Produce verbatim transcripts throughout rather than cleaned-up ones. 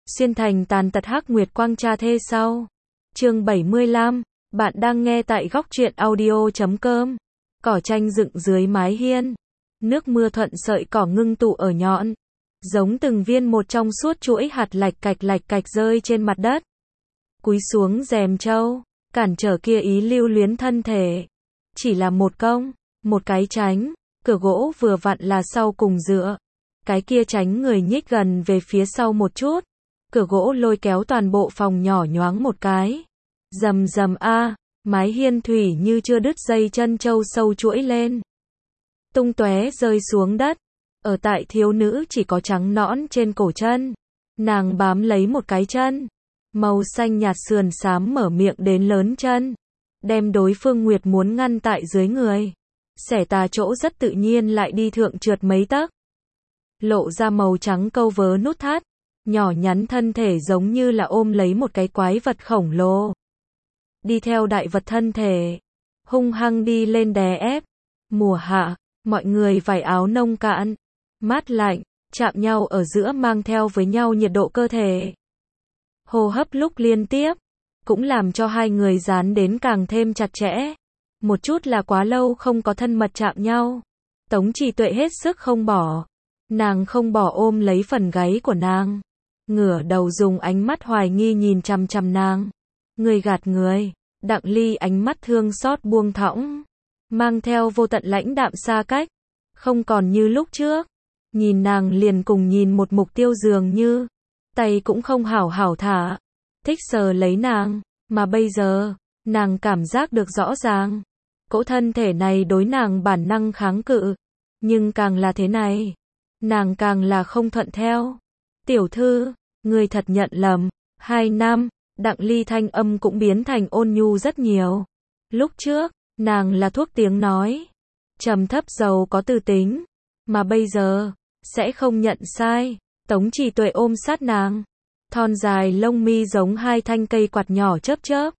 Xuyên thành tàn tật hắc nguyệt quang cha thê sau. Chương bảy mươi lăm, bạn đang nghe tại góc truyện audio chấm com. Cỏ tranh dựng dưới mái hiên. Nước mưa thuận sợi cỏ ngưng tụ ở nhọn. Giống từng viên một trong suốt chuỗi hạt lạch cạch lạch cạch rơi trên mặt đất. Cúi xuống rèm trâu, cản trở kia ý lưu luyến thân thể. Chỉ là một công, một cái tránh, cửa gỗ vừa vặn là sau cùng dựa. Cái kia tránh người nhích gần về phía sau một chút. Cửa gỗ lôi kéo toàn bộ phòng nhỏ nhoáng một cái. Rầm rầm a, mái hiên thủy như chưa đứt dây chân trâu sâu chuỗi lên. Tung tóe rơi xuống đất. Ở tại thiếu nữ chỉ có trắng nõn trên cổ chân. Nàng bám lấy một cái chân. Màu xanh nhạt sườn xám mở miệng đến lớn chân. Đem đối phương Nguyệt muốn ngăn tại dưới người. Xẻ tà chỗ rất tự nhiên lại đi thượng trượt mấy tấc. Lộ ra màu trắng câu vớ nút thắt. Nhỏ nhắn thân thể giống như là ôm lấy một cái quái vật khổng lồ. Đi theo đại vật thân thể. Hung hăng đi lên đè ép. Mùa hạ, mọi người vải áo nông cạn. Mát lạnh, chạm nhau ở giữa mang theo với nhau nhiệt độ cơ thể. Hô hấp lúc liên tiếp, cũng làm cho hai người dán đến càng thêm chặt chẽ. Một chút là quá lâu không có thân mật chạm nhau. Tống Trì Tuệ hết sức không bỏ. Nàng không bỏ ôm lấy phần gáy của nàng. Ngửa đầu dùng ánh mắt hoài nghi nhìn chằm chằm nàng. Người gạt người. Đặng Ly ánh mắt thương xót buông thõng. Mang theo vô tận lãnh đạm xa cách. Không còn như lúc trước. Nhìn nàng liền cùng nhìn một mục tiêu dường như. Tay cũng không hảo hảo thả. Thích sờ lấy nàng. Mà bây giờ, nàng cảm giác được rõ ràng. Cỗ thân thể này đối nàng bản năng kháng cự. Nhưng càng là thế này. Nàng càng là không thuận theo. Tiểu thư, người thật nhận lầm. Hai năm, Đặng Ly thanh âm cũng biến thành ôn nhu rất nhiều. Lúc trước, nàng là thuốc tiếng nói. Trầm thấp giàu có tư tính. Mà bây giờ, sẽ không nhận sai. Tống Trì Tuệ ôm sát nàng. Thon dài lông mi giống hai thanh cây quạt nhỏ chớp chớp.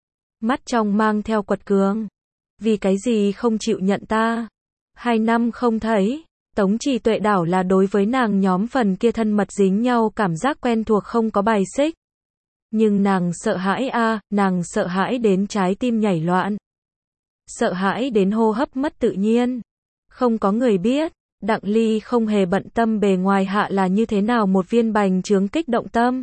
Mắt trong mang theo quật cường. Vì cái gì không chịu nhận ta? Hai năm không thấy. Tống Trì Tuệ đảo là đối với nàng nhóm phần kia thân mật dính nhau cảm giác quen thuộc không có bài xích. Nhưng nàng sợ hãi a, à, nàng sợ hãi đến trái tim nhảy loạn. Sợ hãi đến hô hấp mất tự nhiên. Không có người biết, Đặng Ly không hề bận tâm bề ngoài hạ là như thế nào một viên bành trướng kích động tâm.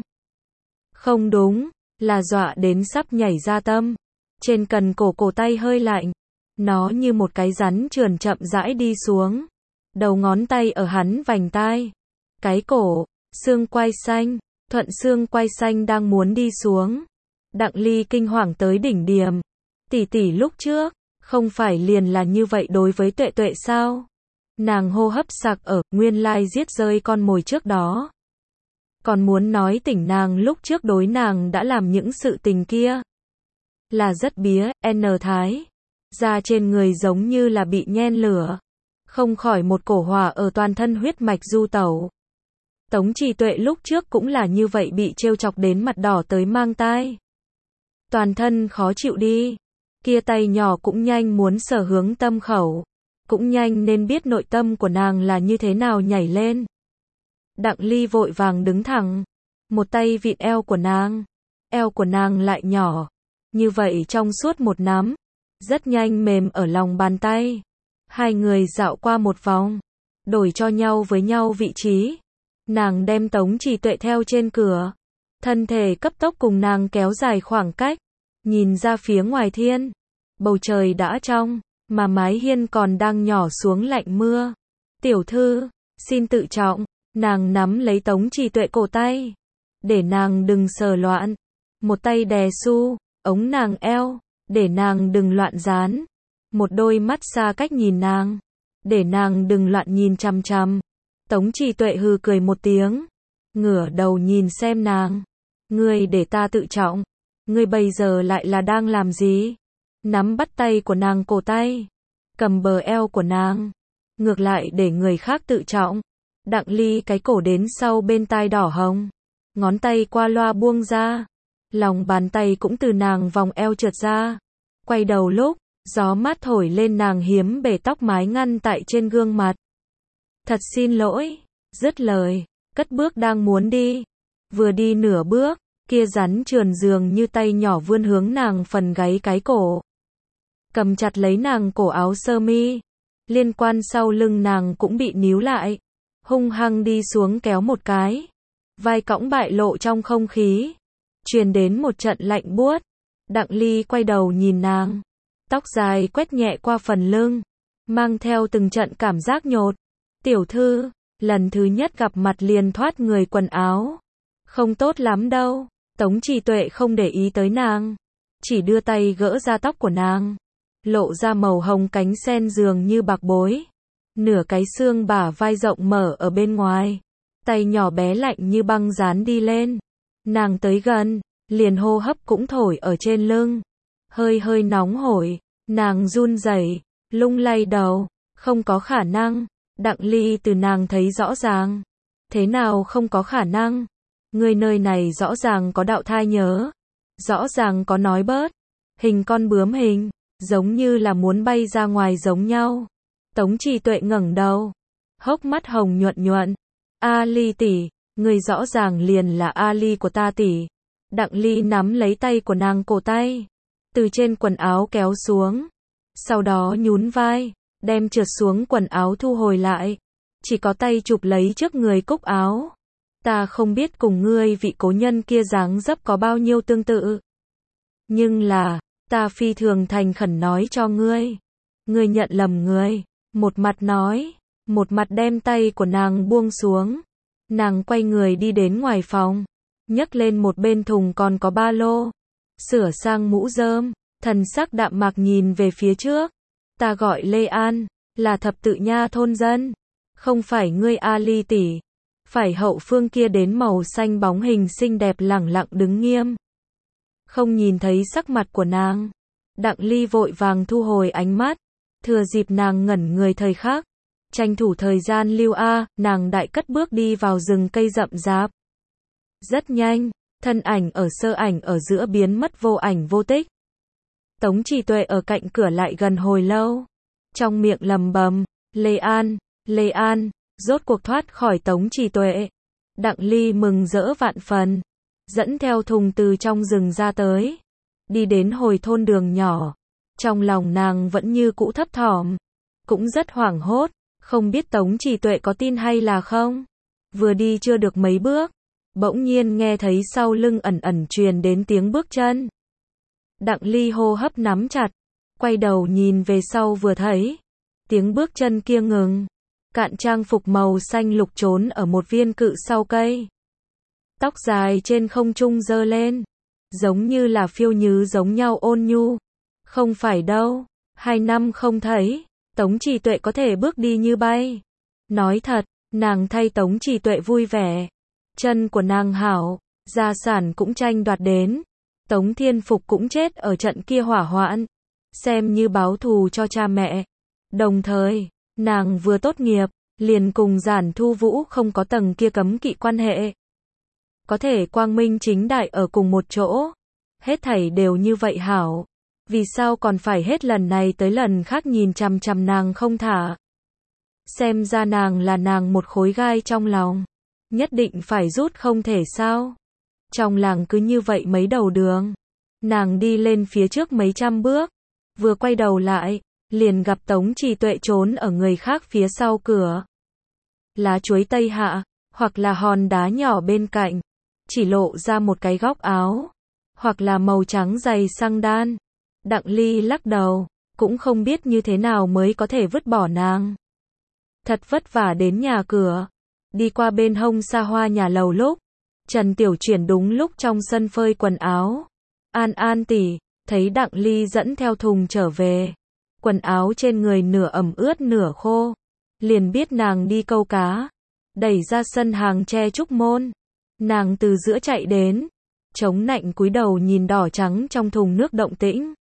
Không đúng, là dọa đến sắp nhảy ra tâm. Trên cần cổ cổ tay hơi lạnh. Nó như một cái rắn trườn chậm rãi đi xuống. Đầu ngón tay ở hắn vành tai. Cái cổ, xương quai xanh, thuận xương quai xanh đang muốn đi xuống. Đặng Ly kinh hoàng tới đỉnh điểm. Tỷ tỷ lúc trước, không phải liền là như vậy đối với Tuệ Tuệ sao? Nàng hô hấp sặc ở, nguyên lai giết rơi con mồi trước đó. Còn muốn nói tỉnh nàng lúc trước đối nàng đã làm những sự tình kia. Là rất bía, N thái. Da trên người giống như là bị nhen lửa. Không khỏi một cổ hỏa ở toàn thân huyết mạch du tẩu. Tống Trì Tuệ lúc trước cũng là như vậy bị trêu chọc đến mặt đỏ tới mang tai. Toàn thân khó chịu đi. Kia tay nhỏ cũng nhanh muốn sở hướng tâm khẩu. Cũng nhanh nên biết nội tâm của nàng là như thế nào nhảy lên. Đặng Ly vội vàng đứng thẳng. Một tay vịn eo của nàng. Eo của nàng lại nhỏ. Như vậy trong suốt một nắm. Rất nhanh mềm ở lòng bàn tay. Hai người dạo qua một vòng. Đổi cho nhau với nhau vị trí. Nàng đem Tống Trì Tuệ theo trên cửa. Thân thể cấp tốc cùng nàng kéo dài khoảng cách. Nhìn ra phía ngoài thiên. Bầu trời đã trong. Mà mái hiên còn đang nhỏ xuống lạnh mưa. Tiểu thư, xin tự trọng. Nàng nắm lấy Tống Trì Tuệ cổ tay. Để nàng đừng sờ loạn. Một tay đè su, ống nàng eo. Để nàng đừng loạn dán. Một đôi mắt xa cách nhìn nàng. Để nàng đừng loạn nhìn chằm chằm. Tống Trì Tuệ hừ cười một tiếng. Ngửa đầu nhìn xem nàng. Ngươi để ta tự trọng. Ngươi bây giờ lại là đang làm gì? Nắm bắt tay của nàng cổ tay. Cầm bờ eo của nàng. Ngược lại để người khác tự trọng. Đặng Ly cái cổ đến sau bên tai đỏ hồng. Ngón tay qua loa buông ra. Lòng bàn tay cũng từ nàng vòng eo trượt ra. Quay đầu lúc, gió mát thổi lên nàng hiếm bể tóc mái ngăn tại trên gương mặt. Thật xin lỗi. Dứt lời, cất bước đang muốn đi. Vừa đi nửa bước, kia rắn trườn dường như tay nhỏ vươn hướng nàng phần gáy cái cổ. Cầm chặt lấy nàng cổ áo sơ mi. Liên quan sau lưng nàng cũng bị níu lại. Hung hăng đi xuống kéo một cái. Vai cõng bại lộ trong không khí. Truyền đến một trận lạnh buốt. Đặng Ly quay đầu nhìn nàng. Tóc dài quét nhẹ qua phần lưng. Mang theo từng trận cảm giác nhột. Tiểu thư, lần thứ nhất gặp mặt liền thoát người quần áo. Không tốt lắm đâu. Tống Trì Tuệ không để ý tới nàng. Chỉ đưa tay gỡ ra tóc của nàng. Lộ ra màu hồng cánh sen dường như bạc bối. Nửa cái xương bả vai rộng mở ở bên ngoài. Tay nhỏ bé lạnh như băng dán đi lên. Nàng tới gần, liền hô hấp cũng thổi ở trên lưng. Hơi hơi nóng hổi, nàng run rẩy, lung lay đầu, không có khả năng. Đặng Ly từ nàng thấy rõ ràng. Thế nào không có khả năng? Người nơi này rõ ràng có đạo thai nhớ. Rõ ràng có nói bớt. Hình con bướm hình, giống như là muốn bay ra ngoài giống nhau. Tống Trì Tuệ ngẩng đầu. Hốc mắt hồng nhuận nhuận. A Ly tỷ, người rõ ràng liền là A Ly của ta tỷ. Đặng Ly nắm lấy tay của nàng cổ tay. Từ trên quần áo kéo xuống. Sau đó nhún vai, đem trượt xuống quần áo thu hồi lại. Chỉ có tay chụp lấy trước người cúc áo. Ta không biết cùng ngươi vị cố nhân kia dáng dấp có bao nhiêu tương tự. Nhưng là, ta phi thường thành khẩn nói cho ngươi. Ngươi nhận lầm người. Một mặt nói, một mặt đem tay của nàng buông xuống. Nàng quay người đi đến ngoài phòng. Nhấc lên một bên thùng còn có ba lô. Sửa sang mũ rơm, thần sắc đạm mạc nhìn về phía trước. Ta gọi Lê An, là thập tự nha thôn dân. Không phải ngươi A Ly tỷ. Phải hậu phương kia đến màu xanh bóng hình xinh đẹp lẳng lặng đứng nghiêm. Không nhìn thấy sắc mặt của nàng. Đặng Ly vội vàng thu hồi ánh mắt. Thừa dịp nàng ngẩn người thời khắc. Tranh thủ thời gian lưu a, nàng đại cất bước đi vào rừng cây rậm rạp. Rất nhanh, thân ảnh ở sơ ảnh ở giữa biến mất vô ảnh vô tích. Tống Trì Tuệ ở cạnh cửa lại gần hồi lâu. Trong miệng lầm bầm, Lê An, Lê An, rốt cuộc thoát khỏi Tống Trì Tuệ. Đặng Ly mừng rỡ vạn phần. Dẫn theo thùng từ trong rừng ra tới. Đi đến hồi thôn đường nhỏ. Trong lòng nàng vẫn như cũ thấp thỏm. Cũng rất hoảng hốt. Không biết Tống Trì Tuệ có tin hay là không. Vừa đi chưa được mấy bước. Bỗng nhiên nghe thấy sau lưng ẩn ẩn truyền đến tiếng bước chân. Đặng Ly hô hấp nắm chặt. Quay đầu nhìn về sau vừa thấy. Tiếng bước chân kia ngừng. Cạn trang phục màu xanh lục trốn ở một viên cự sau cây. Tóc dài trên không trung giơ lên. Giống như là phiêu nhứ giống nhau ôn nhu. Không phải đâu. Hai năm không thấy. Tống Trì Tuệ có thể bước đi như bay. Nói thật, nàng thay Tống Trì Tuệ vui vẻ. Chân của nàng hảo. Gia sản cũng tranh đoạt đến. Tống Thiên Phục cũng chết ở trận kia hỏa hoạn. Xem như báo thù cho cha mẹ. Đồng thời, nàng vừa tốt nghiệp, liền cùng Giản Thu Vũ không có tầng kia cấm kỵ quan hệ. Có thể quang minh chính đại ở cùng một chỗ. Hết thảy đều như vậy hảo. Vì sao còn phải hết lần này tới lần khác nhìn chằm chằm nàng không thả. Xem ra nàng là nàng một khối gai trong lòng. Nhất định phải rút không thể sao. Trong làng cứ như vậy mấy đầu đường. Nàng đi lên phía trước mấy trăm bước. Vừa quay đầu lại, liền gặp Tống Trì Tuệ trốn ở người khác phía sau cửa. Lá chuối tây hạ, hoặc là hòn đá nhỏ bên cạnh. Chỉ lộ ra một cái góc áo. Hoặc là màu trắng dày xăng đan. Đặng Ly lắc đầu, cũng không biết như thế nào mới có thể vứt bỏ nàng. Thật vất vả đến nhà cửa. Đi qua bên hông xa hoa nhà lầu lúc. Trần Tiểu Chuyển đúng lúc trong sân phơi quần áo. An An tỷ, thấy Đặng Ly dẫn theo thùng trở về. Quần áo trên người nửa ẩm ướt nửa khô. Liền biết nàng đi câu cá. Đẩy ra sân hàng tre trúc môn. Nàng từ giữa chạy đến. Chống nạnh cúi đầu nhìn đỏ trắng trong thùng nước động tĩnh.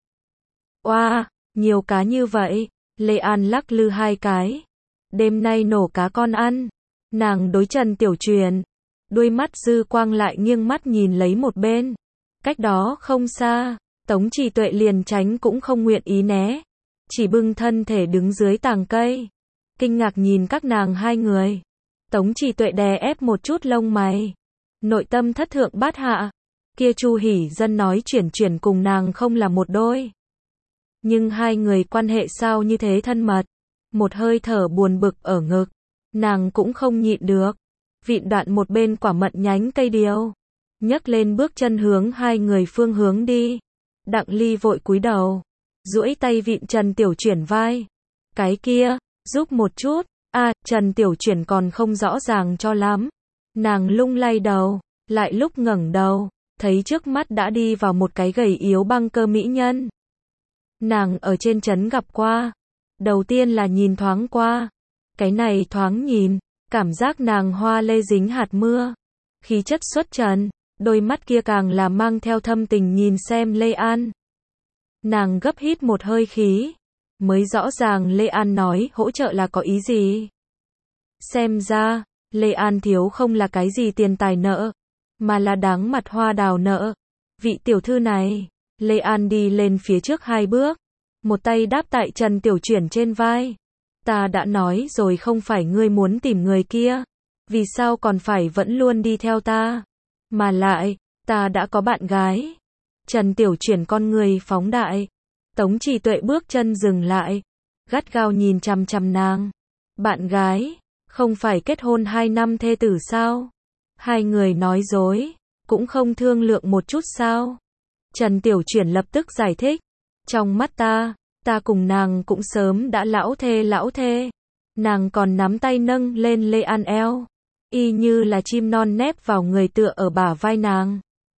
Oa, nhiều cá như vậy. Lê An lắc lư hai cái. Đêm nay nổ cá con ăn. Nàng đối Trần Tiểu Truyền. Đuôi mắt dư quang lại nghiêng mắt nhìn lấy một bên. Cách đó không xa. Tống Trì Tuệ liền tránh cũng không nguyện ý né. Chỉ bưng thân thể đứng dưới tàng cây. Kinh ngạc nhìn các nàng hai người. Tống Trì Tuệ đè ép một chút lông mày. nội tâm thất thượng bát hạ. Kia Chu Hỷ Dân nói chuyển chuyển cùng nàng không là một đôi. Nhưng hai người quan hệ sao như thế thân mật. Một hơi thở buồn bực ở ngực. Nàng cũng không nhịn được. Vịn đoạn một bên quả mận nhánh cây điều. Nhấc lên bước chân hướng hai người phương hướng đi. Đặng Ly vội cúi đầu. Duỗi tay vịn Trần Tiểu Chuyển vai. Cái kia, giúp một chút. À, Trần Tiểu Chuyển còn không rõ ràng cho lắm. Nàng lung lay đầu. Lại lúc ngẩng đầu. Thấy trước mắt đã đi vào một cái gầy yếu băng cơ mỹ nhân. Nàng ở trên trấn gặp qua. Đầu tiên là nhìn thoáng qua. Cái này thoáng nhìn. Cảm giác nàng hoa lê dính hạt mưa. Khí chất xuất trần. Đôi mắt kia càng là mang theo thâm tình nhìn xem Lê An. Nàng gấp hít một hơi khí. Mới rõ ràng Lê An nói hỗ trợ là có ý gì. Xem ra, Lê An thiếu không là cái gì tiền tài nợ. Mà là đáng mặt hoa đào nợ. Vị tiểu thư này. Lê An đi lên phía trước hai bước. Một tay đáp tại Trần Tiểu Chuyển trên vai. Ta đã nói rồi không phải ngươi muốn tìm người kia. Vì sao còn phải vẫn luôn đi theo ta? Mà lại, ta đã có bạn gái. Trần Tiểu Chuyển con người phóng đại. Tống Trì Tuệ bước chân dừng lại. Gắt gao nhìn chằm chằm nàng. Bạn gái, không phải kết hôn hai năm thê tử sao? Hai người nói dối, cũng không thương lượng một chút sao? Trần Tiểu Chuyển lập tức giải thích. Trong mắt ta, ta cùng nàng cũng sớm đã lão thê lão thê. Nàng còn nắm tay nâng lên Lê An eo. Y như là chim non nép vào người tựa ở bả vai nàng.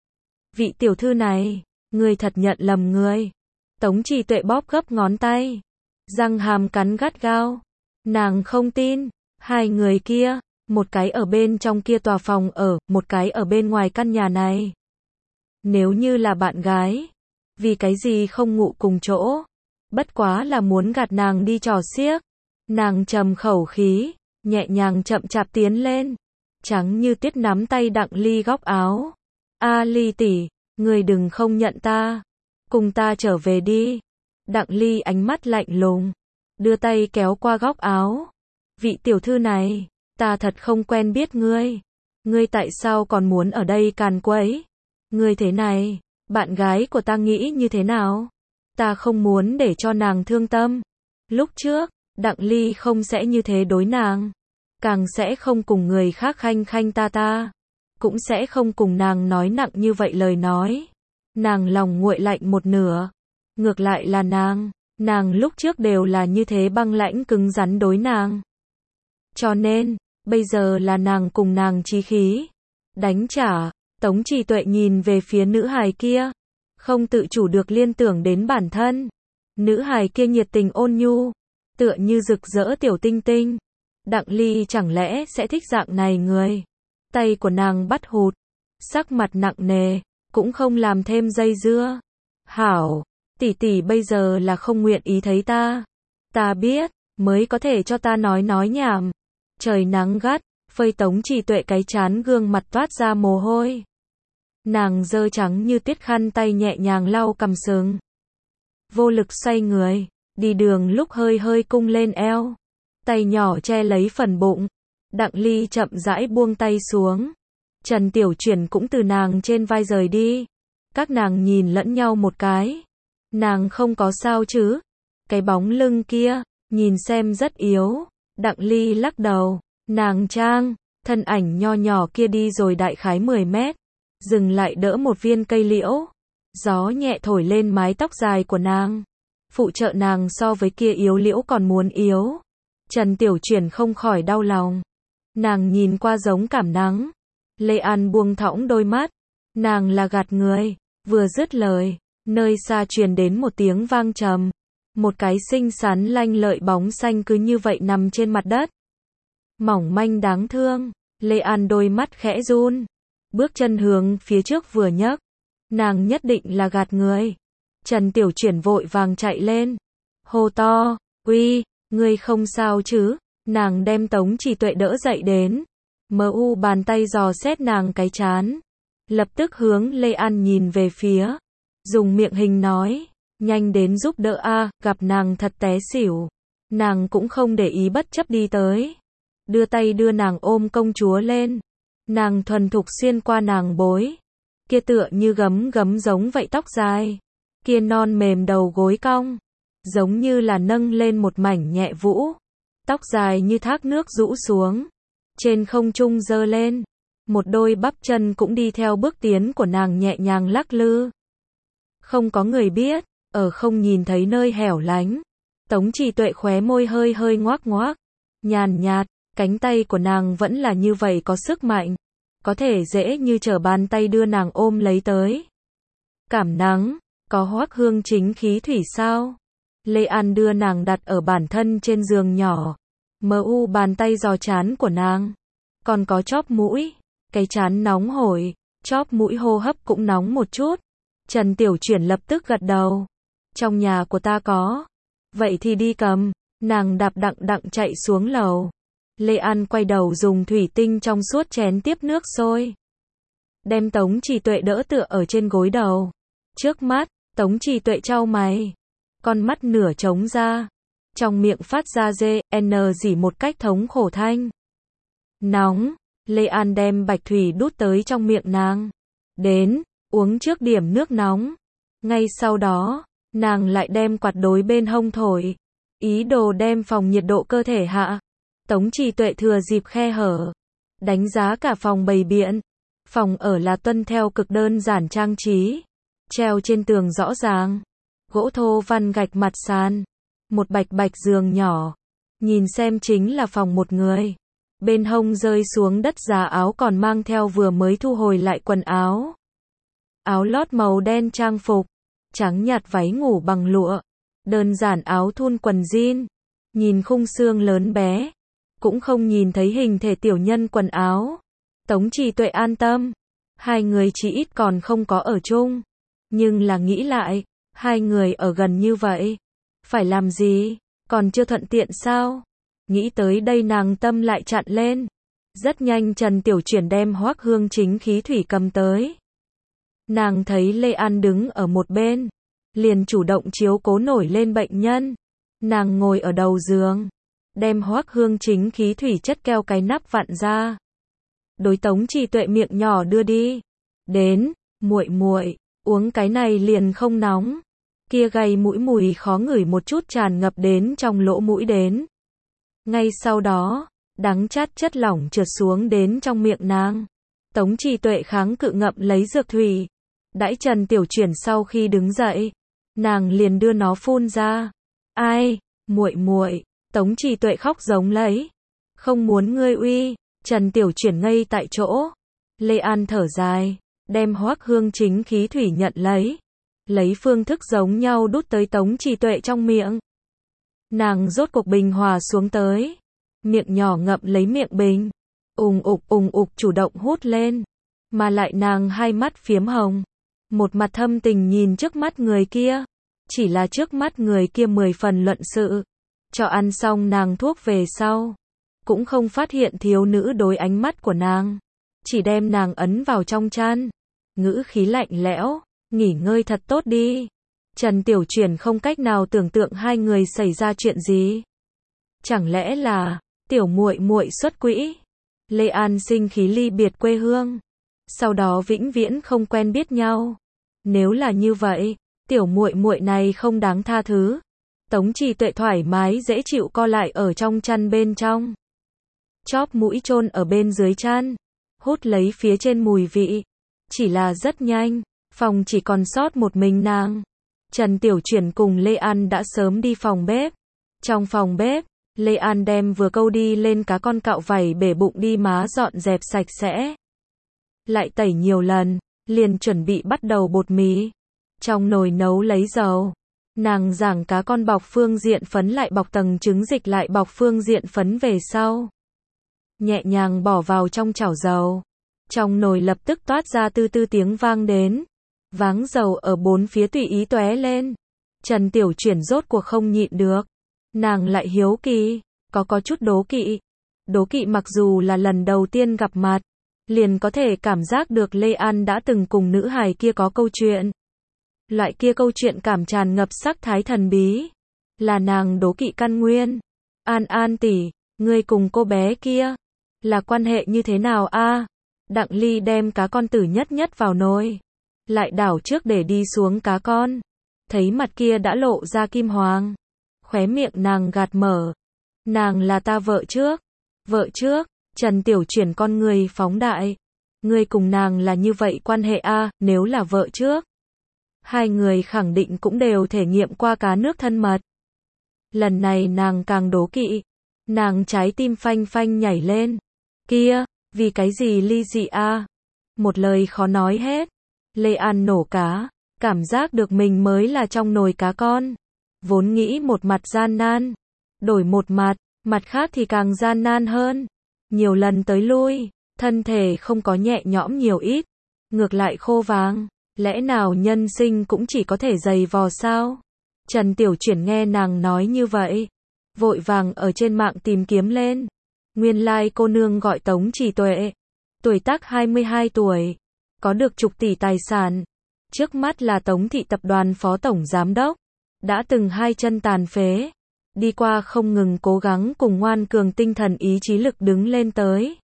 Vị tiểu thư này, ngươi thật nhận lầm người. Tống Trì Tuệ bóp gấp ngón tay. Răng hàm cắn gắt gao. Nàng không tin. Hai người kia, một cái ở bên trong kia tòa phòng ở, một cái ở bên ngoài căn nhà này. Nếu như là bạn gái, vì cái gì không ngủ cùng chỗ? Bất quá là muốn gạt nàng đi trò xiếc. Nàng trầm khẩu khí, nhẹ nhàng chậm chạp tiến lên. Trắng như tuyết nắm tay Đặng Ly góc áo. A Ly tỷ, người đừng không nhận ta. Cùng ta trở về đi. Đặng Ly ánh mắt lạnh lùng. Đưa tay kéo qua góc áo. Vị tiểu thư này, ta thật không quen biết ngươi. Ngươi tại sao còn muốn ở đây càn quấy? Ngươi thế này, bạn gái của ta nghĩ như thế nào? Ta không muốn để cho nàng thương tâm. Lúc trước, Đặng Ly không sẽ như thế đối nàng. Càng sẽ không cùng người khác khanh khanh ta ta. Cũng sẽ không cùng nàng nói nặng như vậy lời nói. Nàng lòng nguội lạnh một nửa. Ngược lại là nàng. Nàng lúc trước đều là như thế băng lãnh cứng rắn đối nàng. Cho nên, bây giờ là nàng cùng nàng chí khí. Đánh trả. Tống Trì Tuệ nhìn về phía nữ hài kia. Không tự chủ được liên tưởng đến bản thân. Nữ hài kia nhiệt tình ôn nhu. Tựa như rực rỡ tiểu tinh tinh. Đặng Ly chẳng lẽ sẽ thích dạng này người. Tay của nàng bắt hụt. Sắc mặt nặng nề. Cũng không làm thêm dây dưa. Hảo. Tỷ tỷ bây giờ là không nguyện ý thấy ta. Ta biết. Mới có thể cho ta nói nói nhảm. Trời nắng gắt. Phơi Tống Trì Tuệ cái chán gương mặt toát ra mồ hôi. Nàng dơ trắng như tuyết khăn tay nhẹ nhàng lau cằm sừng. Vô lực xoay người. Đi đường lúc hơi hơi cung lên eo. Tay nhỏ che lấy phần bụng. Đặng Ly chậm rãi buông tay xuống. Trần Tiểu Chuyển cũng từ nàng trên vai rời đi. Các nàng nhìn lẫn nhau một cái. Nàng không có sao chứ? Cái bóng lưng kia, nhìn xem rất yếu. Đặng Ly lắc đầu. Nàng trang, thân ảnh nho nhỏ kia đi rồi đại khái mười mét. Dừng lại đỡ một viên cây liễu. Gió nhẹ thổi lên mái tóc dài của nàng. Phụ trợ nàng so với kia yếu liễu còn muốn yếu. Trần Tiểu Chuyển không khỏi đau lòng. Nàng nhìn qua giống cảm nắng. Lê An buông thõng đôi mắt. Nàng là gạt người. Vừa dứt lời, nơi xa truyền đến một tiếng vang trầm. Một cái xinh xắn lanh lợi bóng xanh cứ như vậy nằm trên mặt đất. Mỏng manh đáng thương. Lê An đôi mắt khẽ run. Bước chân hướng phía trước vừa nhấc. Nàng nhất định là gạt người. Trần Tiểu Chuyển vội vàng chạy lên. Hô to, uy, ngươi không sao chứ? Nàng đem Tống Trì Tuệ đỡ dậy đến. Mờ u bàn tay dò xét nàng cái chán. Lập tức hướng Lê An nhìn về phía. Dùng miệng hình nói. Nhanh đến giúp đỡ a, gặp nàng thật té xỉu. Nàng cũng không để ý bất chấp đi tới. Đưa tay đưa nàng ôm công chúa lên. Nàng thuần thục xuyên qua nàng bối. Kia tựa như gấm gấm giống vậy tóc dài. Kia non mềm đầu gối cong. Giống như là nâng lên một mảnh nhẹ vũ. Tóc dài như thác nước rũ xuống. Trên không trung dơ lên. Một đôi bắp chân cũng đi theo bước tiến của nàng nhẹ nhàng lắc lư. Không có người biết, ở không nhìn thấy nơi hẻo lánh. Tống Trì Tuệ khóe môi hơi hơi ngoác ngoác. Nhàn nhạt, cánh tay của nàng vẫn là như vậy có sức mạnh. Có thể dễ như trở bàn tay đưa nàng ôm lấy tới. Cảm nắng, có Hoắc Hương Chính khí thủy sao? Lê An đưa nàng đặt ở bản thân trên giường nhỏ. Mờ u bàn tay dò trán của nàng. Còn có chóp mũi, cái trán nóng hổi, chóp mũi hô hấp cũng nóng một chút. Trần Tiểu Chuyển lập tức gật đầu. Trong nhà của ta có. Vậy thì đi cầm. Nàng đạp đặng đặng chạy xuống lầu. Lê An quay đầu dùng thủy tinh trong suốt chén tiếp nước sôi. Đem Tống Trì Tuệ đỡ tựa ở trên gối đầu. Trước mắt, Tống Trì Tuệ chau mày. Con mắt nửa trống ra. Trong miệng phát ra dê, n dỉ một cách thống khổ thanh. Nóng. Lê An đem bạch thủy đút tới trong miệng nàng. Đến, uống trước điểm nước nóng. Ngay sau đó, nàng lại đem quạt đối bên hông thổi. Ý đồ đem phòng nhiệt độ cơ thể hạ. Tống Trì Tuệ thừa dịp khe hở. Đánh giá cả phòng bày biện. Phòng ở là tuân theo cực đơn giản trang trí. Treo trên tường rõ ràng. Gỗ thô văn gạch mặt sàn. Một bạch bạch giường nhỏ. Nhìn xem chính là phòng một người. Bên hông rơi xuống đất giá áo còn mang theo vừa mới thu hồi lại quần áo. Áo lót màu đen trang phục. Trắng nhạt váy ngủ bằng lụa. Đơn giản áo thun quần jean. Nhìn khung xương lớn bé. Cũng không nhìn thấy hình thể tiểu nhân quần áo. Tống Trì Tuệ an tâm. Hai người chỉ ít còn không có ở chung. Nhưng là nghĩ lại. Hai người ở gần như vậy. Phải làm gì? Còn chưa thuận tiện sao? Nghĩ tới đây nàng tâm lại chặn lên. Rất nhanh Trần Tiểu Chuyển đem Hoắc Hương Chính khí thủy cầm tới. Nàng thấy Lê An đứng ở một bên. Liền chủ động chiếu cố nổi lên bệnh nhân. Nàng ngồi ở đầu giường. Đem Hoắc Hương Chính khí thủy chất keo cái nắp vặn ra. Đối Tống Trì Tuệ miệng nhỏ đưa đi. Đến, muội muội, uống cái này liền không nóng. Kia gây mũi mùi khó ngửi một chút tràn ngập đến trong lỗ mũi đến. Ngay sau đó, đắng chát chất lỏng trượt xuống đến trong miệng nàng. Tống Trì Tuệ kháng cự ngậm lấy dược thủy. Đãi Trần Tiểu Chuyển sau khi đứng dậy, nàng liền đưa nó phun ra. Ai, muội muội, Tống Trì Tuệ khóc giống lấy. Không muốn ngươi uy. Trần Tiểu Chuyển ngây tại chỗ. Lê An thở dài, đem Hoắc Hương Chính khí thủy nhận lấy. Lấy phương thức giống nhau đút tới Tống Trì Tuệ trong miệng. Nàng rốt cuộc bình hòa xuống tới. Miệng nhỏ ngậm lấy miệng bình. Ùng ục ùng ục chủ động hút lên. Mà lại nàng hai mắt phiếm hồng. Một mặt thâm tình nhìn trước mắt người kia. Chỉ là trước mắt người kia mười phần luận sự. Cho ăn xong nàng thuốc về sau. Cũng không phát hiện thiếu nữ đối ánh mắt của nàng. Chỉ đem nàng ấn vào trong chăn. Ngữ khí lạnh lẽo. Nghỉ ngơi thật tốt đi. Trần Tiểu Chuyển không cách nào tưởng tượng hai người xảy ra chuyện gì. Chẳng lẽ là tiểu muội muội xuất quỹ? Lê An sinh khí ly biệt quê hương. Sau đó vĩnh viễn không quen biết nhau. Nếu là như vậy, tiểu muội muội này không đáng tha thứ. Tống Trì Tuệ thoải mái dễ chịu co lại ở trong chăn bên trong. Chóp mũi chôn ở bên dưới chăn. Hút lấy phía trên mùi vị. Chỉ là rất nhanh, phòng chỉ còn sót một mình nàng. Trần Tiểu Chuyển cùng Lê An đã sớm đi phòng bếp. Trong phòng bếp, Lê An đem vừa câu đi lên cá con cạo vảy bể bụng đi má dọn dẹp sạch sẽ. Lại tẩy nhiều lần, liền chuẩn bị bắt đầu bột mì. Trong nồi nấu lấy dầu. Nàng giảng cá con bọc phương diện phấn lại bọc tầng trứng dịch lại bọc phương diện phấn về sau. Nhẹ nhàng bỏ vào trong chảo dầu. Trong nồi lập tức toát ra tư tư tiếng vang đến. Váng dầu ở bốn phía tùy ý tóe lên. Trần Tiểu Chuyển rốt cuộc không nhịn được. Nàng lại hiếu kỳ, có có chút đố kỵ. Đố kỵ mặc dù là lần đầu tiên gặp mặt, liền có thể cảm giác được Lê An đã từng cùng nữ hài kia có câu chuyện. Loại kia câu chuyện cảm tràn ngập sắc thái thần bí. Là nàng đố kỵ căn nguyên. An An tỷ, ngươi cùng cô bé kia, là quan hệ như thế nào a? Đặng Ly đem cá con tử nhất nhất vào nồi, lại đảo trước để đi xuống cá con. Thấy mặt kia đã lộ ra kim hoàng, khóe miệng nàng gạt mở. Nàng là ta vợ trước. Vợ trước? Trần Tiểu Chuyển con người phóng đại. Ngươi cùng nàng là như vậy quan hệ a, nếu là vợ trước. Hai người khẳng định cũng đều thể nghiệm qua cá nước thân mật. Lần này nàng càng đố kỵ. Nàng trái tim phanh phanh nhảy lên. Kia, vì cái gì ly dị a? Một lời khó nói hết. Lê An nổ cá, cảm giác được mình mới là trong nồi cá con. Vốn nghĩ một mặt gian nan, đổi một mặt, mặt khác thì càng gian nan hơn. Nhiều lần tới lui, thân thể không có nhẹ nhõm nhiều ít, ngược lại khô váng. Lẽ nào nhân sinh cũng chỉ có thể giày vò sao? Trần Tiểu Chuyển nghe nàng nói như vậy, vội vàng ở trên mạng tìm kiếm lên. Nguyên lai like cô nương gọi Tống Trì Tuệ, tuổi tác hai mươi hai tuổi, có được chục tỷ tài sản. Trước mắt là Tống Thị Tập đoàn Phó Tổng Giám đốc, đã từng hai chân tàn phế, đi qua không ngừng cố gắng cùng ngoan cường tinh thần ý chí lực đứng lên tới.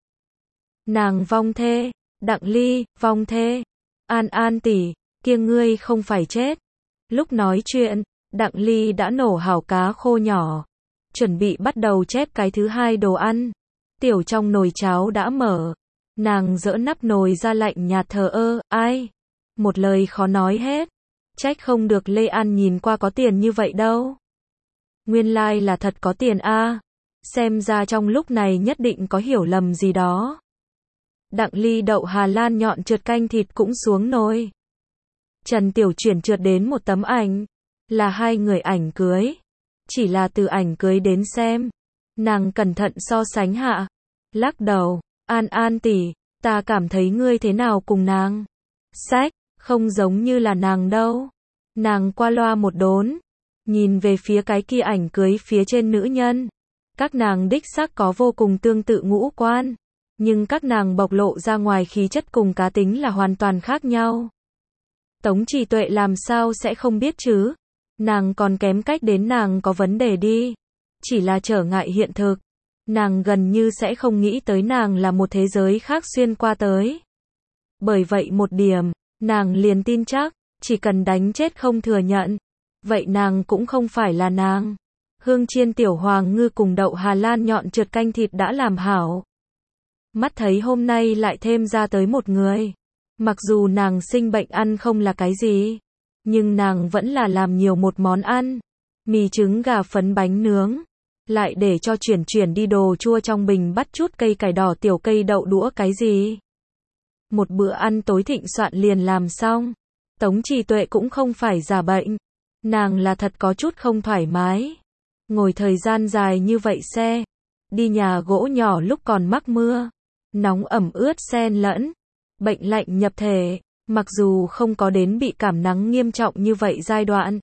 Nàng vong thê, Đặng Ly, vong thê, An An tỷ, kia ngươi không phải chết. Lúc nói chuyện, Đặng Ly đã nổ hảo cá khô nhỏ, chuẩn bị bắt đầu chép cái thứ hai đồ ăn. Tiểu trong nồi cháo đã mở, nàng dỡ nắp nồi ra lạnh nhạt thờ ơ, ai? Một lời khó nói hết. Trách không được Lê An nhìn qua có tiền như vậy đâu. Nguyên lai like là thật có tiền a. Xem ra trong lúc này nhất định có hiểu lầm gì đó. Đặng Ly đậu Hà Lan nhọn trượt canh thịt cũng xuống nồi. Trần Tiểu Chuyển trượt đến một tấm ảnh, là hai người ảnh cưới. Chỉ là từ ảnh cưới đến xem, nàng cẩn thận so sánh hạ, lắc đầu, An An tỷ, ta cảm thấy ngươi thế nào cùng nàng? Sách, không giống như là nàng đâu. Nàng qua loa một đốn, nhìn về phía cái kia ảnh cưới phía trên nữ nhân. Các nàng đích xác có vô cùng tương tự ngũ quan, nhưng các nàng bộc lộ ra ngoài khí chất cùng cá tính là hoàn toàn khác nhau. Tống Trì Tuệ làm sao sẽ không biết chứ? Nàng còn kém cách đến nàng có vấn đề đi. Chỉ là trở ngại hiện thực. Nàng gần như sẽ không nghĩ tới nàng là một thế giới khác xuyên qua tới. Bởi vậy một điểm, nàng liền tin chắc, chỉ cần đánh chết không thừa nhận, vậy nàng cũng không phải là nàng. Hương chiên tiểu hoàng ngư cùng đậu Hà Lan nhọn trượt canh thịt đã làm hảo. Mắt thấy hôm nay lại thêm ra tới một người. Mặc dù nàng sinh bệnh ăn không là cái gì, nhưng nàng vẫn là làm nhiều một món ăn. Mì trứng gà phấn bánh nướng. Lại để cho chuyển chuyển đi đồ chua trong bình bắt chút cây cải đỏ tiểu cây đậu đũa cái gì. Một bữa ăn tối thịnh soạn liền làm xong. Tống Trì Tuệ cũng không phải giả bệnh. Nàng là thật có chút không thoải mái. Ngồi thời gian dài như vậy xe. Đi nhà gỗ nhỏ lúc còn mắc mưa. Nóng ẩm ướt xen lẫn. Bệnh lạnh nhập thể. Mặc dù không có đến bị cảm nắng nghiêm trọng như vậy giai đoạn.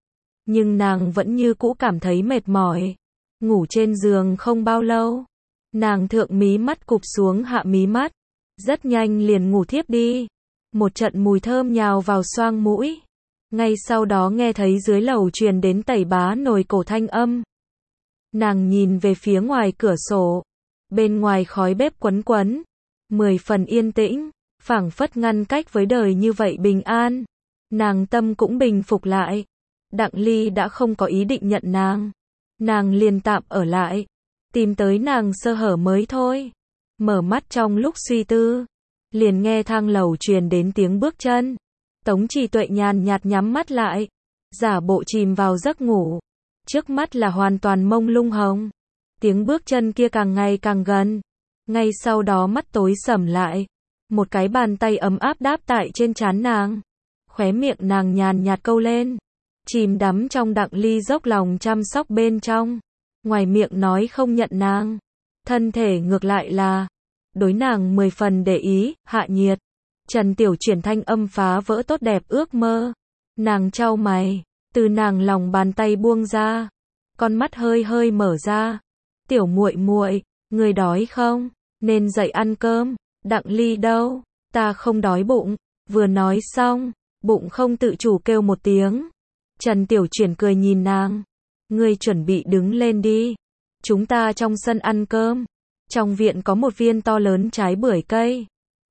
Nhưng nàng vẫn như cũ cảm thấy mệt mỏi. Ngủ trên giường không bao lâu. Nàng thượng mí mắt cụp xuống hạ mí mắt. Rất nhanh liền ngủ thiếp đi. Một trận mùi thơm nhào vào xoang mũi. Ngay sau đó nghe thấy dưới lầu truyền đến tẩy bá nồi cổ thanh âm. Nàng nhìn về phía ngoài cửa sổ. Bên ngoài khói bếp quấn quấn. Mười phần yên tĩnh. Phảng phất ngăn cách với đời như vậy bình an. Nàng tâm cũng bình phục lại. Đặng Ly đã không có ý định nhận nàng. Nàng liền tạm ở lại. Tìm tới nàng sơ hở mới thôi. Mở mắt trong lúc suy tư. Liền nghe thang lầu truyền đến tiếng bước chân. Tống Trì Tuệ nhàn nhạt nhắm mắt lại. Giả bộ chìm vào giấc ngủ. Trước mắt là hoàn toàn mông lung hồng. Tiếng bước chân kia càng ngày càng gần. Ngay sau đó mắt tối sầm lại. Một cái bàn tay ấm áp đáp tại trên trán nàng. Khóe miệng nàng nhàn nhạt câu lên. Chìm đắm trong Đặng Ly dốc lòng chăm sóc bên trong. Ngoài miệng nói không nhận nàng. Thân thể ngược lại là đối nàng mười phần để ý, hạ nhiệt. Trần Tiểu Chuyển thanh âm phá vỡ tốt đẹp ước mơ. Nàng chau mày, từ nàng lòng bàn tay buông ra. Con mắt hơi hơi mở ra. Tiểu muội muội, ngươi đói không? Nên dậy ăn cơm. Đặng Ly đâu? Ta không đói bụng. Vừa nói xong, bụng không tự chủ kêu một tiếng. Trần Tiểu Chuyển cười nhìn nàng. Ngươi chuẩn bị đứng lên đi. Chúng ta trong sân ăn cơm. Trong viện có một viên to lớn trái bưởi cây.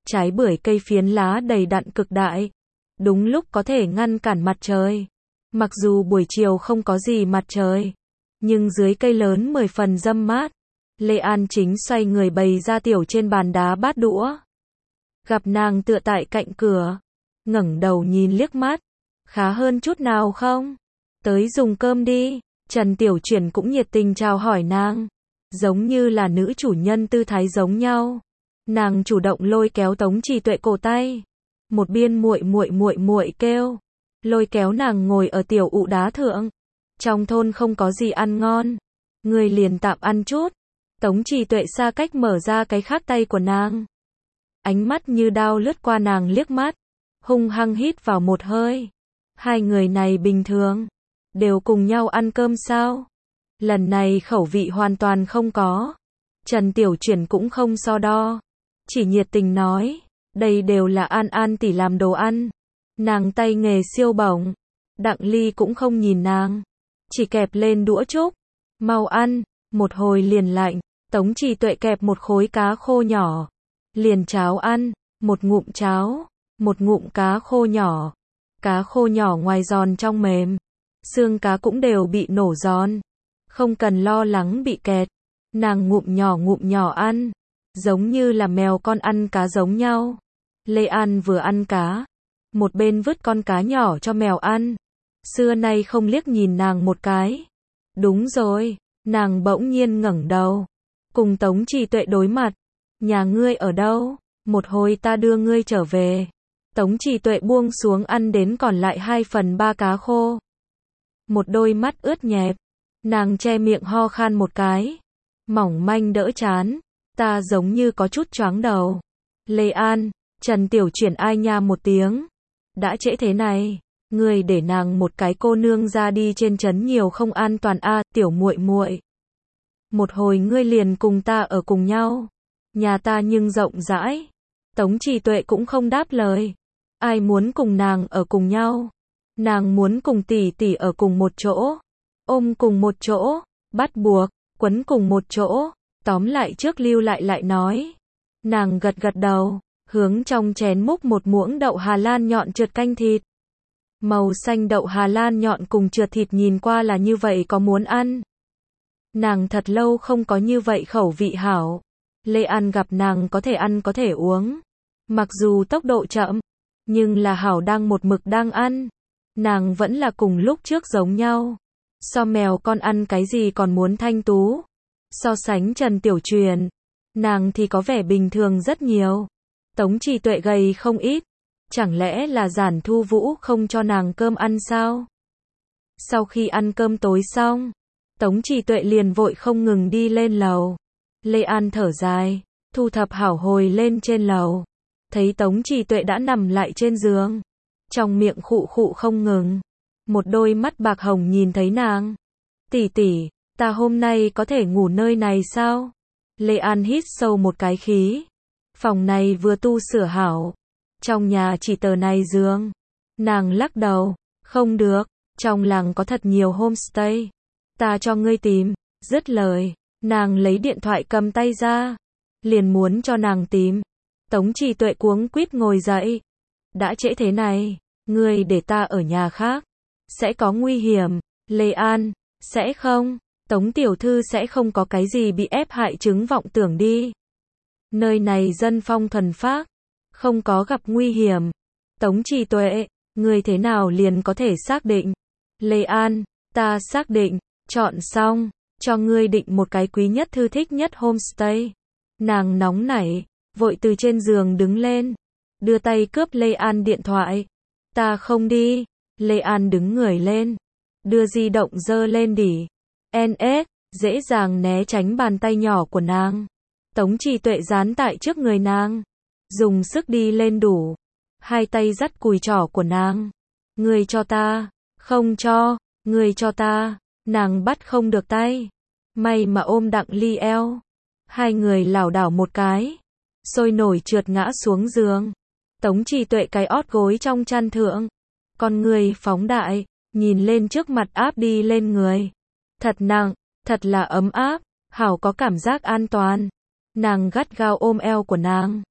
trái bưởi cây phiến lá đầy đặn cực đại, đúng lúc có thể ngăn cản mặt trời. Mặc dù buổi chiều không có gì mặt trời, nhưng dưới cây lớn mười phần râm mát, Lê An chính xoay người bày ra tiểu trên bàn đá bát đũa. Gặp nàng tựa tại cạnh cửa, ngẩng đầu nhìn liếc mắt, khá hơn chút nào không? Tới dùng cơm đi. Trần Tiểu Chuyển cũng nhiệt tình chào hỏi nàng, giống như là nữ chủ nhân tư thái giống nhau. Nàng chủ động lôi kéo Tống Trì Tuệ cổ tay, một biên muội muội muội muội kêu, lôi kéo nàng ngồi ở tiểu ụ đá thượng. Trong thôn không có gì ăn ngon, người liền tạm ăn chút. Tống Trì Tuệ xa cách mở ra cái khác tay của nàng, ánh mắt như đao lướt qua nàng liếc mắt, hung hăng hít vào một hơi. Hai người này bình thường đều cùng nhau ăn cơm sao? Lần này khẩu vị hoàn toàn không có. Trần Tiểu Chuyển cũng không so đo, chỉ nhiệt tình nói, đây đều là An An tỷ làm đồ ăn, nàng tay nghề siêu bổng. Đặng Ly cũng không nhìn nàng, chỉ kẹp lên đũa chúc, mau ăn. Một hồi liền lạnh. Tống Trì Tuệ kẹp một khối cá khô nhỏ, liền cháo ăn, một ngụm cháo, một ngụm cá khô nhỏ. Cá khô nhỏ ngoài giòn trong mềm, xương cá cũng đều bị nổ giòn, không cần lo lắng bị kẹt. Nàng ngụm nhỏ ngụm nhỏ ăn, giống như là mèo con ăn cá giống nhau. Lê An vừa ăn cá, một bên vứt con cá nhỏ cho mèo ăn, xưa nay không liếc nhìn nàng một cái. Đúng rồi, nàng bỗng nhiên ngẩng đầu, cùng Tống Trì Tuệ đối mặt. Nhà ngươi ở đâu? Một hồi ta đưa ngươi trở về. Tống Trì Tuệ buông xuống ăn đến còn lại hai phần ba cá khô, một đôi mắt ướt nhẹp, nàng che miệng ho khan một cái, mỏng manh đỡ chán. Ta giống như có chút choáng đầu. Lê An, Trần Tiểu Chuyển ai nha một tiếng. Đã trễ thế này, ngươi để nàng một cái cô nương ra đi trên trấn nhiều không an toàn a, à, tiểu muội muội. Một hồi ngươi liền cùng ta ở cùng nhau. Nhà ta nhưng rộng rãi. Tống Trì Tuệ cũng không đáp lời. Ai muốn cùng nàng ở cùng nhau? Nàng muốn cùng tỷ tỷ ở cùng một chỗ, ôm cùng một chỗ, bắt buộc, quấn cùng một chỗ. Tóm lại trước lưu lại lại nói. Nàng gật gật đầu, hướng trong chén múc một muỗng đậu Hà Lan nhọn trượt canh thịt. Màu xanh đậu Hà Lan nhọn cùng trượt thịt nhìn qua là như vậy có muốn ăn. Nàng thật lâu không có như vậy khẩu vị hảo. Lê An gặp nàng có thể ăn có thể uống. Mặc dù tốc độ chậm, nhưng là hảo đang một mực đang ăn. Nàng vẫn là cùng lúc trước giống nhau. So mèo con ăn cái gì còn muốn thanh tú. So sánh Trần Tiểu Chuyển, nàng thì có vẻ bình thường rất nhiều. Tống Trì Tuệ gầy không ít. Chẳng lẽ là Giản Thu Vũ không cho nàng cơm ăn sao? Sau khi ăn cơm tối xong, Tống Trì Tuệ liền vội không ngừng đi lên lầu. Lê An thở dài, thu thập hảo hồi lên trên lầu. Thấy Tống Trì Tuệ đã nằm lại trên giường, trong miệng khụ khụ không ngừng. Một đôi mắt bạc hồng nhìn thấy nàng. Tỷ tỷ, ta hôm nay có thể ngủ nơi này sao? Lê An hít sâu một cái khí. Phòng này vừa tu sửa hảo, trong nhà chỉ tờ này giường. Nàng lắc đầu, không được, trong làng có thật nhiều homestay. Ta cho ngươi tìm. Dứt lời, nàng lấy điện thoại cầm tay ra, liền muốn cho nàng tìm. Tống Trì Tuệ cuống quýt ngồi dậy. Đã trễ thế này, ngươi để ta ở nhà khác, sẽ có nguy hiểm. Lê An, sẽ không, Tống tiểu thư sẽ không có cái gì bị ép hại chứng vọng tưởng đi. Nơi này dân phong thuần phác, không có gặp nguy hiểm. Tống Trì Tuệ, ngươi thế nào liền có thể xác định? Lê An, ta xác định, chọn xong, cho ngươi định một cái quý nhất thư thích nhất homestay. Nàng nóng nảy, vội từ trên giường đứng lên, đưa tay cướp Lê An điện thoại. Ta không đi. Lê An đứng người lên, đưa di động giơ lên đỉ. en ét, dễ dàng né tránh bàn tay nhỏ của nàng. Tống Trì Tuệ dán tại trước người nàng, dùng sức đi lên đủ. Hai tay dắt cùi trỏ của nàng. Ngươi cho ta. Không cho. Ngươi cho ta. Nàng bắt không được tay. May mà ôm Đặng Ly eo. Hai người lảo đảo một cái, sôi nổi trượt ngã xuống giường. Tống Trì Tuệ cái ót gối trong chăn thượng, con người phóng đại, nhìn lên trước mặt áp đi lên người. Thật nặng, thật là ấm áp, hảo có cảm giác an toàn. Nàng gắt gao ôm eo của nàng,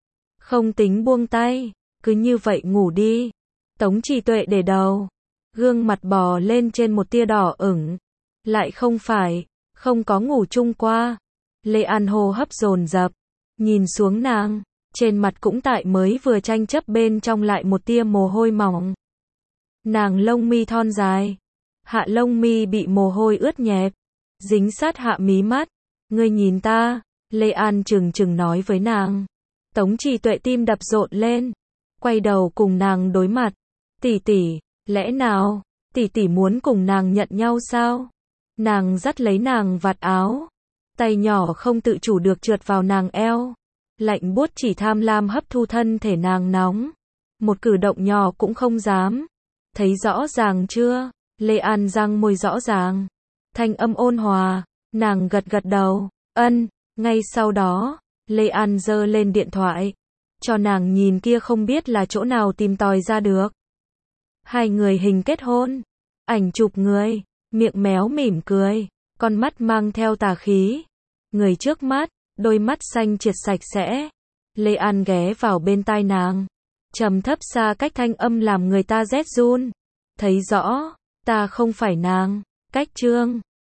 Không tính buông tay, cứ như vậy ngủ đi. Tống Trì Tuệ để đầu, gương mặt bò lên trên một tia đỏ ửng. Lại không phải, không có ngủ chung qua. Lê An hô hấp dồn dập, nhìn xuống nàng, trên mặt cũng tại mới vừa tranh chấp bên trong lại một tia mồ hôi mỏng. Nàng lông mi thon dài, hạ lông mi bị mồ hôi ướt nhẹp, dính sát hạ mí mắt. Ngươi nhìn ta, Lê An trừng trừng nói với nàng. Tống Trì Tuệ tim đập rộn lên, quay đầu cùng nàng đối mặt. Tỷ tỷ, lẽ nào, tỷ tỷ muốn cùng nàng nhận nhau sao? Nàng dắt lấy nàng vạt áo, tay nhỏ không tự chủ được trượt vào nàng eo. Lạnh buốt chỉ tham lam hấp thu thân thể nàng nóng. Một cử động nhỏ cũng không dám. Thấy rõ ràng chưa? Lê An răng môi rõ ràng. Thanh âm ôn hòa, nàng gật gật đầu. Ân, ngay sau đó, Lê An giơ lên điện thoại, cho nàng nhìn kia không biết là chỗ nào tìm tòi ra được. Hai người hình kết hôn, ảnh chụp người, miệng méo mỉm cười, con mắt mang theo tà khí. Người trước mắt, đôi mắt xanh triệt sạch sẽ. Lê An ghé vào bên tai nàng, trầm thấp xa cách thanh âm làm người ta rét run. Thấy rõ, ta không phải nàng, cách trương.